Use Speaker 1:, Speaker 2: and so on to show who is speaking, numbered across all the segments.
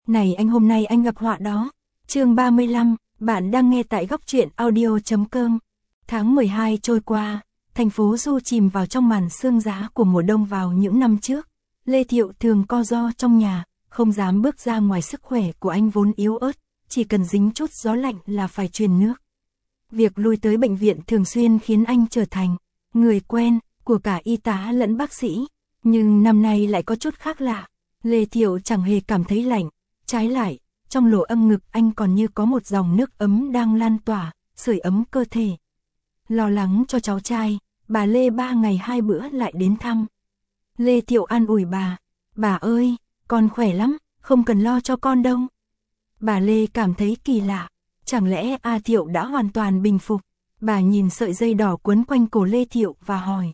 Speaker 1: Này anh, hôm nay anh gặp họa đó. Chương 35, bạn đang nghe tại góc truyện audio.com. Tháng 12 trôi qua, thành phố Du chìm vào trong màn sương giá của mùa đông vào những năm trước. Lê Thiệu thường co ro trong nhà, không dám bước ra ngoài, sức khỏe của anh vốn yếu ớt, chỉ cần dính chút gió lạnh là phải truyền nước. Việc lui tới bệnh viện thường xuyên khiến anh trở thành người quen của cả y tá lẫn bác sĩ. Nhưng năm nay lại có chút khác lạ. Lê Thiệu chẳng hề cảm thấy lạnh, trái lại, trong lỗ âm ngực anh còn như có một dòng nước ấm đang lan tỏa, sưởi ấm cơ thể. Lo lắng cho cháu trai, bà Lê 3 ngày 2 bữa lại đến thăm. Lê Thiệu an ủi bà ơi, con khỏe lắm, không cần lo cho con đâu. Bà Lê cảm thấy kỳ lạ, chẳng lẽ A Thiệu đã hoàn toàn bình phục. Bà nhìn sợi dây đỏ quấn quanh cổ Lê Thiệu và hỏi: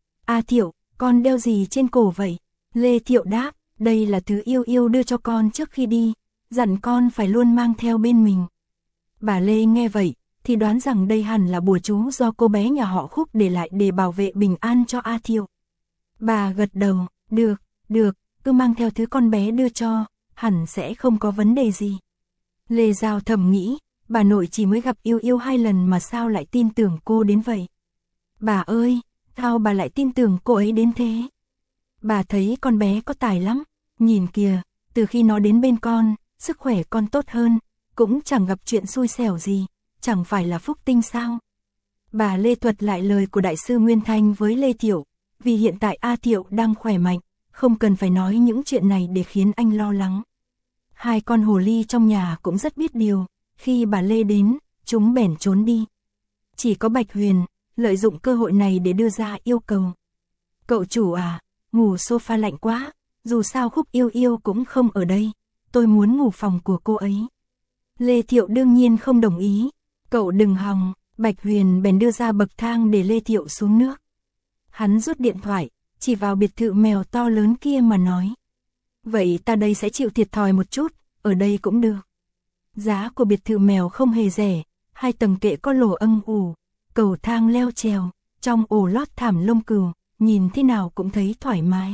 Speaker 1: A Thiệu, con đeo gì trên cổ vậy? Lê Thiệu đáp: đây là thứ Yêu Yêu đưa cho con trước khi đi, dặn con phải luôn mang theo bên mình. Bà Lê nghe vậy thì đoán rằng đây hẳn là bùa chú do cô bé nhà họ Khúc để lại để bảo vệ bình an cho A Thiệu. Bà gật đầu: được, cứ mang theo thứ con bé đưa cho, hẳn sẽ không có vấn đề gì. Lê Giao thầm nghĩ, bà nội chỉ mới gặp Yêu Yêu 2 lần mà sao lại tin tưởng cô đến vậy? Bà ơi, sao bà lại tin tưởng cô ấy đến thế? Bà thấy con bé có tài lắm, nhìn kìa, từ khi nó đến bên con, sức khỏe con tốt hơn, cũng chẳng gặp chuyện xui xẻo gì, chẳng phải là phúc tinh sao? Bà Lê thuật lại lời của đại sư Nguyên Thanh với Lê Thiệu, vì hiện tại A Thiệu đang khỏe mạnh, không cần phải nói những chuyện này để khiến anh lo lắng. 2 con hồ ly trong nhà cũng rất biết điều, khi bà Lê đến, chúng bèn trốn đi. Chỉ có Bạch Huyền lợi dụng cơ hội này để đưa ra yêu cầu. Cậu chủ à, ngủ sofa lạnh quá, dù sao Khúc Yêu Yêu cũng không ở đây, tôi muốn ngủ phòng của cô ấy. Lê Thiệu đương nhiên không đồng ý. Cậu đừng hòng. Bạch Huyền bèn đưa ra bậc thang để Lê Thiệu xuống nước. Hắn rút điện thoại, chỉ vào biệt thự mèo to lớn kia mà nói: vậy ta đây sẽ chịu thiệt thòi một chút, ở đây cũng được. Giá của biệt thự mèo không hề rẻ, 2 tầng kệ có lỗ âm ủ, cầu thang leo trèo, trong ổ lót thảm lông cừu, nhìn thế nào cũng thấy thoải mái.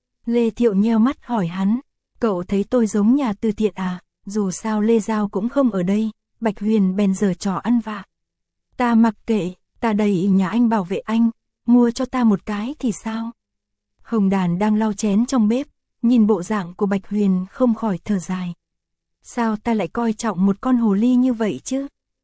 Speaker 1: Lê Thiệu nheo mắt hỏi hắn: cậu thấy tôi giống nhà từ thiện à? Dù sao Lê Giao cũng không ở đây. Bạch Huyền bèn giở trò ăn vạ: ta mặc kệ, ta đầy nhà anh bảo vệ anh, mua cho ta một cái thì sao? Hồng Đàn đang lau chén trong bếp, nhìn bộ dạng của Bạch Huyền không khỏi thở dài. Sao ta lại coi trọng một con hồ ly như vậy chứ?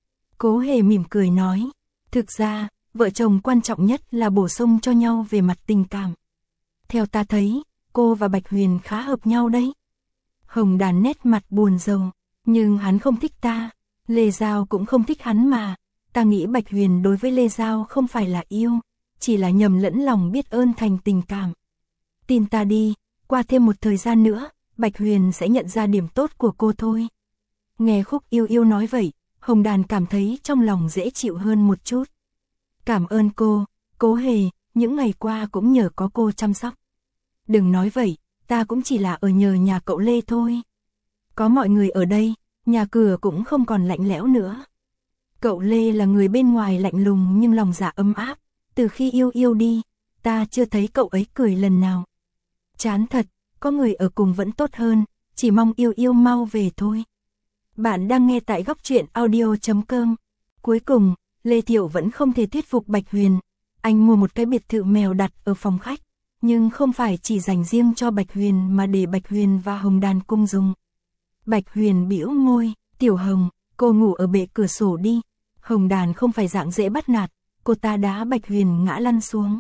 Speaker 1: Cố Hề mỉm cười nói: thực ra, vợ chồng quan trọng nhất là bổ sung cho nhau về mặt tình cảm. Theo ta thấy, cô và Bạch Huyền khá hợp nhau đấy. Hồng Đàn nét mặt buồn rầu: nhưng hắn không thích ta, Lê Giao cũng không thích hắn mà. Ta nghĩ Bạch Huyền đối với Lê Giao không phải là yêu, chỉ là nhầm lẫn lòng biết ơn thành tình cảm. Tin ta đi, qua thêm một thời gian nữa, Bạch Huyền sẽ nhận ra điểm tốt của cô thôi. Nghe Khúc Yêu Yêu nói vậy, Hồng Đàn cảm thấy trong lòng dễ chịu hơn một chút. Cảm ơn cô, Cố Hề, những ngày qua cũng nhờ có cô chăm sóc. Đừng nói vậy, ta cũng chỉ là ở nhờ nhà cậu Lê thôi. Có mọi người ở đây, nhà cửa cũng không còn lạnh lẽo nữa. Cậu Lê là người bên ngoài lạnh lùng nhưng lòng dạ ấm áp, từ khi Yêu Yêu đi, ta chưa thấy cậu ấy cười lần nào. Chán thật, có người ở cùng vẫn tốt hơn, chỉ mong Yêu Yêu mau về thôi. Bạn đang nghe tại góc truyện audio.com. Cuối cùng, Lê Thiệu vẫn không thể thuyết phục Bạch Huyền. Anh mua một cái biệt thự mèo đặt ở phòng khách, nhưng không phải chỉ dành riêng cho Bạch Huyền mà để Bạch Huyền và Hồng Đàn cùng dùng. Bạch Huyền bĩu môi: Tiểu Hồng, cô ngủ ở bệ cửa sổ đi. Hồng Đàn không phải dạng dễ bắt nạt, cô ta đá Bạch Huyền ngã lăn xuống.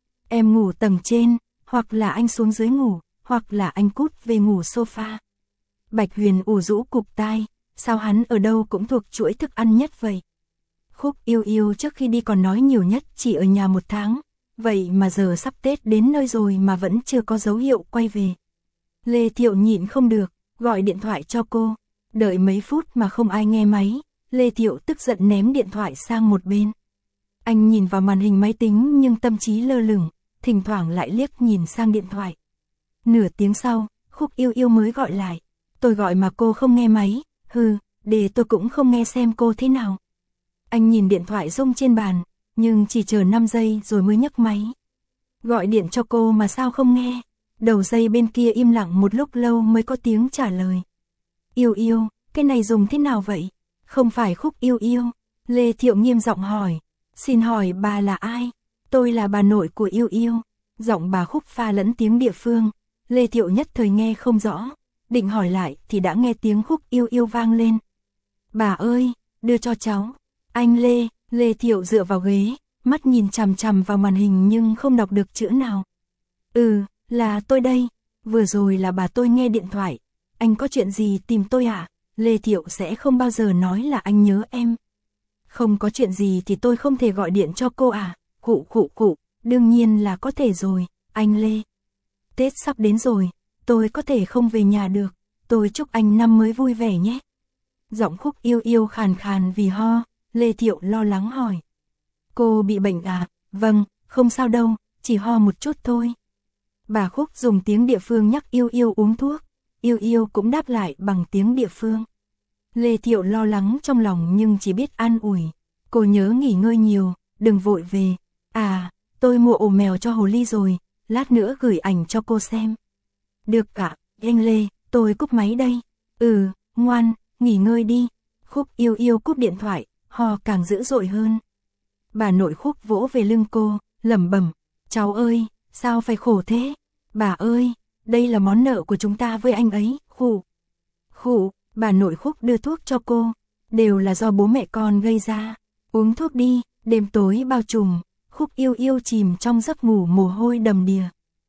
Speaker 1: Em ngủ tầng trên, hoặc là anh xuống dưới ngủ, hoặc là anh cút về ngủ sofa. Bạch Huyền ủ rũ cụp tai, sao hắn ở đâu cũng thuộc chuỗi thức ăn nhất vậy? Khúc Yêu Yêu trước khi đi còn nói nhiều nhất chỉ ở nhà 1 tháng, vậy mà giờ sắp Tết đến nơi rồi mà vẫn chưa có dấu hiệu quay về. Lê Thiệu nhịn không được, gọi điện thoại cho cô. Đợi mấy phút mà không ai nghe máy, Lê Thiệu tức giận ném điện thoại sang một bên. Anh nhìn vào màn hình máy tính nhưng tâm trí lơ lửng, thỉnh thoảng lại liếc nhìn sang điện thoại. Nửa tiếng sau, Khúc Yêu Yêu mới gọi lại. Tôi gọi mà cô không nghe máy, để tôi cũng không nghe xem cô thế nào. Anh nhìn điện thoại rung trên bàn, nhưng chỉ chờ 5 giây rồi mới nhấc máy. Gọi điện cho cô mà sao không nghe? Đầu dây bên kia im lặng một lúc lâu mới có tiếng trả lời. Yêu Yêu, cái này dùng thế nào vậy? Không phải Khúc Yêu Yêu. Lê Thiệu nghiêm giọng hỏi. Xin hỏi bà là ai? Tôi là bà nội của Yêu Yêu. Giọng bà Khúc pha lẫn tiếng địa phương. Lê Thiệu nhất thời nghe không rõ. Định hỏi lại thì đã nghe tiếng Khúc Yêu Yêu vang lên. Bà ơi, đưa cho cháu. Anh Lê. Lê Thiệu dựa vào ghế, mắt nhìn chằm chằm vào màn hình nhưng không đọc được chữ nào. Là tôi đây. Vừa rồi là bà tôi nghe điện thoại. Anh có chuyện gì tìm tôi à? Lê Thiệu sẽ không bao giờ nói là anh nhớ em. Không có chuyện gì thì tôi không thể gọi điện cho cô à? Khụ, đương nhiên là có thể rồi, anh Lê. Tết sắp đến rồi, tôi có thể không về nhà được. Tôi chúc anh năm mới vui vẻ nhé. Giọng Khúc Yêu Yêu khàn khàn vì ho. Lê Thiệu lo lắng hỏi. Cô bị bệnh à? Vâng, không sao đâu, chỉ ho một chút thôi. Bà Khúc dùng tiếng địa phương nhắc Yêu Yêu uống thuốc. Yêu Yêu cũng đáp lại bằng tiếng địa phương. Lê Thiệu lo lắng trong lòng nhưng chỉ biết an ủi. Cô nhớ nghỉ ngơi nhiều, đừng vội về. À, tôi mua ổ mèo cho hồ ly rồi, lát nữa gửi ảnh cho cô xem. Được cả, anh Lê, tôi cúp máy đây. Ngoan, nghỉ ngơi đi. Khúc Yêu Yêu cúp điện thoại, ho càng dữ dội hơn. Bà nội Khúc vỗ về lưng cô, lẩm bẩm. Cháu ơi, sao phải khổ thế? Bà ơi, đây là món nợ của chúng ta với anh ấy. Khụ, bà nội Khúc đưa thuốc cho cô. Đều là do bố mẹ con gây ra. Uống thuốc đi. Đêm tối bao trùm, Khúc Yêu Yêu chìm trong giấc ngủ mồ hôi đầm đìa.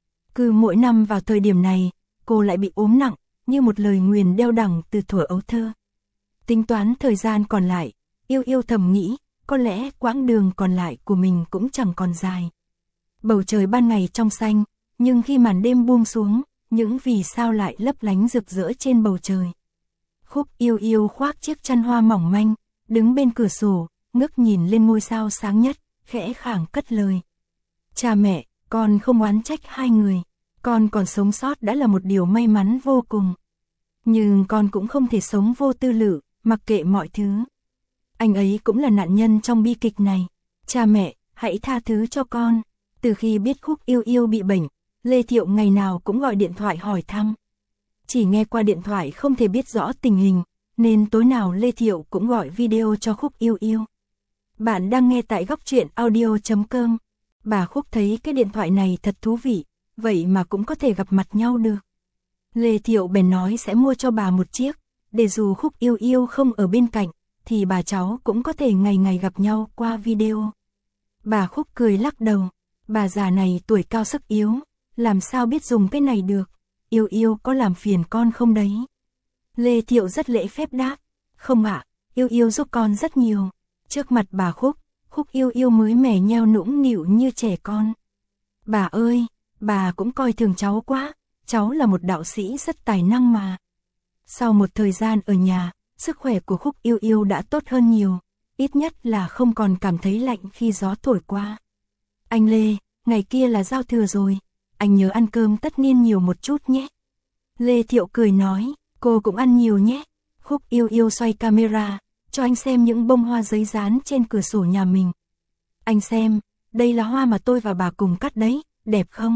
Speaker 1: Cứ mỗi năm vào thời điểm này, cô lại bị ốm nặng, như một lời nguyền đeo đẳng từ thuở ấu thơ. Tính toán thời gian còn lại, Yêu Yêu thầm nghĩ, có lẽ quãng đường còn lại của mình cũng chẳng còn dài. Bầu trời ban ngày trong xanh, nhưng khi màn đêm buông xuống, những vì sao lại lấp lánh rực rỡ trên bầu trời. Khúc Yêu Yêu khoác chiếc chăn hoa mỏng manh, đứng bên cửa sổ, ngước nhìn lên ngôi sao sáng nhất, khẽ khàng cất lời. Cha mẹ, con không oán trách hai người, con còn sống sót đã là một điều may mắn vô cùng. Nhưng con cũng không thể sống vô tư lự, mặc kệ mọi thứ. Anh ấy cũng là nạn nhân trong bi kịch này. Cha mẹ, hãy tha thứ cho con. Từ khi biết Khúc Yêu Yêu bị bệnh, Lê Thiệu ngày nào cũng gọi điện thoại hỏi thăm. Chỉ nghe qua điện thoại không thể biết rõ tình hình, nên tối nào Lê Thiệu cũng gọi video cho Khúc Yêu Yêu. Bạn đang nghe tại Góc Truyện Audio.com. Bà Khúc thấy cái điện thoại này thật thú vị, vậy mà cũng có thể gặp mặt nhau được. Lê Thiệu bèn nói sẽ mua cho bà một chiếc, để dù Khúc Yêu Yêu không ở bên cạnh, thì bà cháu cũng có thể ngày ngày gặp nhau qua video. Bà Khúc cười lắc đầu, bà già này tuổi cao sức yếu, làm sao biết dùng cái này được, Yêu Yêu có làm phiền con không đấy? Lê Thiệu rất lễ phép đáp, không ạ, Yêu Yêu giúp con rất nhiều. Trước mặt bà Khúc, Khúc Yêu Yêu mới mẻ nheo nũng nịu như trẻ con. Bà ơi, bà cũng coi thường cháu quá, cháu là một đạo sĩ rất tài năng mà. Sau một thời gian ở nhà, sức khỏe của Khúc Yêu Yêu đã tốt hơn nhiều, ít nhất là không còn cảm thấy lạnh khi gió thổi qua. Anh Lê, ngày kia là giao thừa rồi, anh nhớ ăn cơm tất niên nhiều một chút nhé. Lê Thiệu cười nói, cô cũng ăn nhiều nhé. Khúc Yêu Yêu xoay camera, cho anh xem những bông hoa giấy dán trên cửa sổ nhà mình. Anh xem, đây là hoa mà tôi và bà cùng cắt đấy, đẹp không?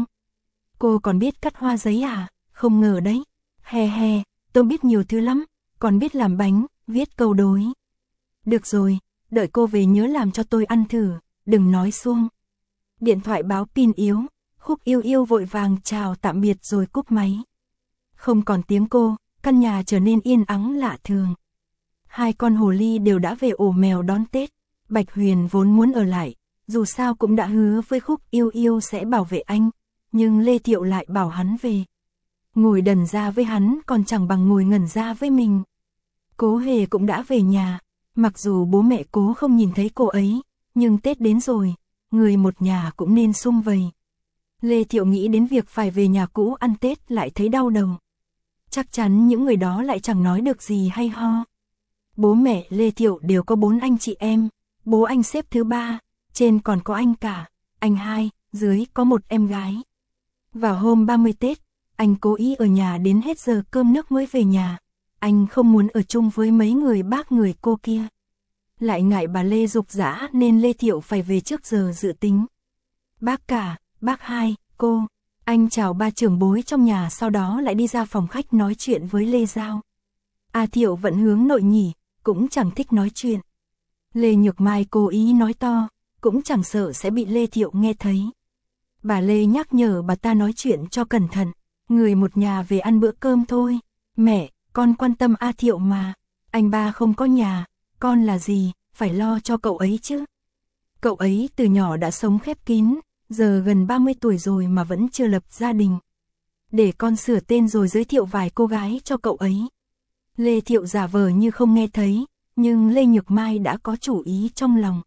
Speaker 1: Cô còn biết cắt hoa giấy à? Không ngờ đấy. He, tôi biết nhiều thứ lắm, còn biết làm bánh, viết câu đối. Được rồi, đợi cô về nhớ làm cho tôi ăn thử, đừng nói suông. Điện thoại báo pin yếu, Khúc Yêu Yêu vội vàng chào tạm biệt rồi cúp máy. Không còn tiếng cô, căn nhà trở nên yên ắng lạ thường. Hai con hồ ly đều đã về ổ mèo đón Tết. Bạch Huyền vốn muốn ở lại, dù sao cũng đã hứa với Khúc Yêu Yêu sẽ bảo vệ anh, nhưng Lê Thiệu lại bảo hắn về. Ngồi đần ra với hắn còn chẳng bằng ngồi ngẩn ra với mình. Cố Hề cũng đã về nhà, mặc dù bố mẹ Cố không nhìn thấy cô ấy, nhưng Tết đến rồi, người một nhà cũng nên sum vầy. Lê Thiệu nghĩ đến việc phải về nhà cũ ăn Tết lại thấy đau đầu. Chắc chắn những người đó lại chẳng nói được gì hay ho. Bố mẹ Lê Thiệu đều có 4 anh chị em, bố anh xếp thứ 3, trên còn có anh cả, anh 2, dưới có một em gái. Vào hôm 30 Tết, anh cố ý ở nhà đến hết giờ cơm nước mới về nhà, anh không muốn ở chung với mấy người bác người cô kia. Lại ngại bà Lê giục giã nên Lê Thiệu phải về trước giờ dự tính. Bác cả, bác 2, cô, anh chào ba trưởng bối trong nhà sau đó lại đi ra phòng khách nói chuyện với Lê Giao. A Thiệu vẫn hướng nội nhỉ, cũng chẳng thích nói chuyện. Lê Nhược Mai cố ý nói to, cũng chẳng sợ sẽ bị Lê Thiệu nghe thấy. Bà Lê nhắc nhở bà ta nói chuyện cho cẩn thận, người một nhà về ăn bữa cơm thôi. Mẹ, con quan tâm A Thiệu mà, anh ba không có nhà, con là gì, phải lo cho cậu ấy chứ. Cậu ấy từ nhỏ đã sống khép kín, giờ gần 30 tuổi rồi mà vẫn chưa lập gia đình. Để con sửa tên rồi giới thiệu vài cô gái cho cậu ấy. Lê Thiệu giả vờ như không nghe thấy, nhưng Lê Nhược Mai đã có chủ ý trong lòng.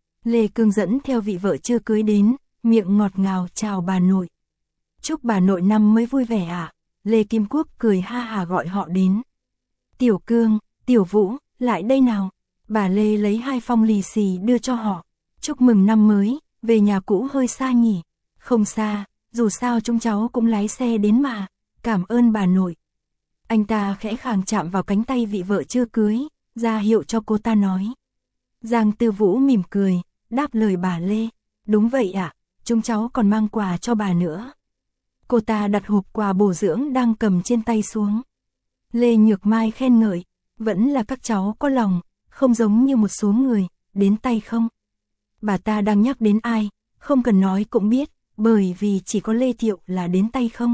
Speaker 1: Lê Cương dẫn theo vị vợ chưa cưới đến, miệng ngọt ngào chào bà nội. Chúc bà nội năm mới vui vẻ ạ. Lê Kim Quốc cười ha hà gọi họ đến. Tiểu Cương, Tiểu Vũ, lại đây nào. Bà Lê lấy 2 phong lì xì đưa cho họ. Chúc mừng năm mới, về nhà cũ hơi xa nhỉ. Không xa, dù sao chúng cháu cũng lái xe đến mà. Cảm ơn bà nội. Anh ta khẽ khàng chạm vào cánh tay vị vợ chưa cưới, ra hiệu cho cô ta nói. Giang Tư Vũ mỉm cười, đáp lời bà Lê. Đúng vậy ạ, chúng cháu còn mang quà cho bà nữa. Cô ta đặt hộp quà bổ dưỡng đang cầm trên tay xuống. Lê Nhược Mai khen ngợi, vẫn là các cháu có lòng, không giống như một số người, đến tay không. Bà ta đang nhắc đến ai, không cần nói cũng biết, bởi vì chỉ có Lê Thiệu là đến tay không.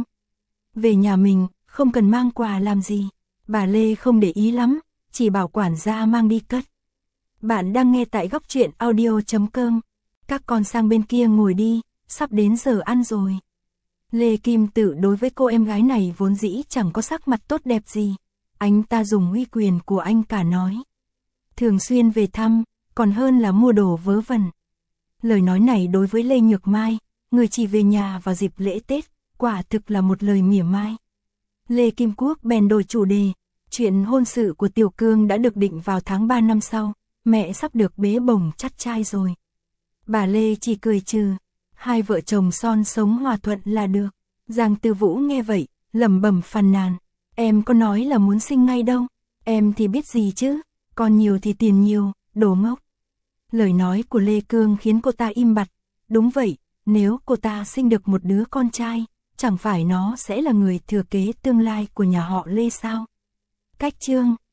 Speaker 1: Về nhà mình, không cần mang quà làm gì. Bà Lê không để ý lắm, chỉ bảo quản gia mang đi cất. Bạn đang nghe tại Góc Truyện Audio.com. Các con sang bên kia ngồi đi, sắp đến giờ ăn rồi. Lê Kim Tử đối với cô em gái này vốn dĩ chẳng có sắc mặt tốt đẹp gì. Anh ta dùng uy quyền của anh cả nói. Thường xuyên về thăm, còn hơn là mua đồ vớ vẩn. Lời nói này đối với Lê Nhược Mai, người chỉ về nhà vào dịp lễ Tết, quả thực là một lời mỉa mai. Lê Kim Quốc bèn đổi chủ đề, chuyện hôn sự của Tiểu Cương đã được định vào tháng 3 năm sau, mẹ sắp được bế bổng chắt trai rồi. Bà Lê chỉ cười trừ, 2 vợ chồng son sống hòa thuận là được. Giang Tư Vũ nghe vậy, lẩm bẩm phàn nàn, em có nói là muốn sinh ngay đâu, em thì biết gì chứ, con nhiều thì tiền nhiều, đồ ngốc. Lời nói của Lê Cương khiến cô ta im bặt, đúng vậy, nếu cô ta sinh được một đứa con trai, chẳng phải nó sẽ là người thừa kế tương lai của nhà họ Lê sao? Cách chương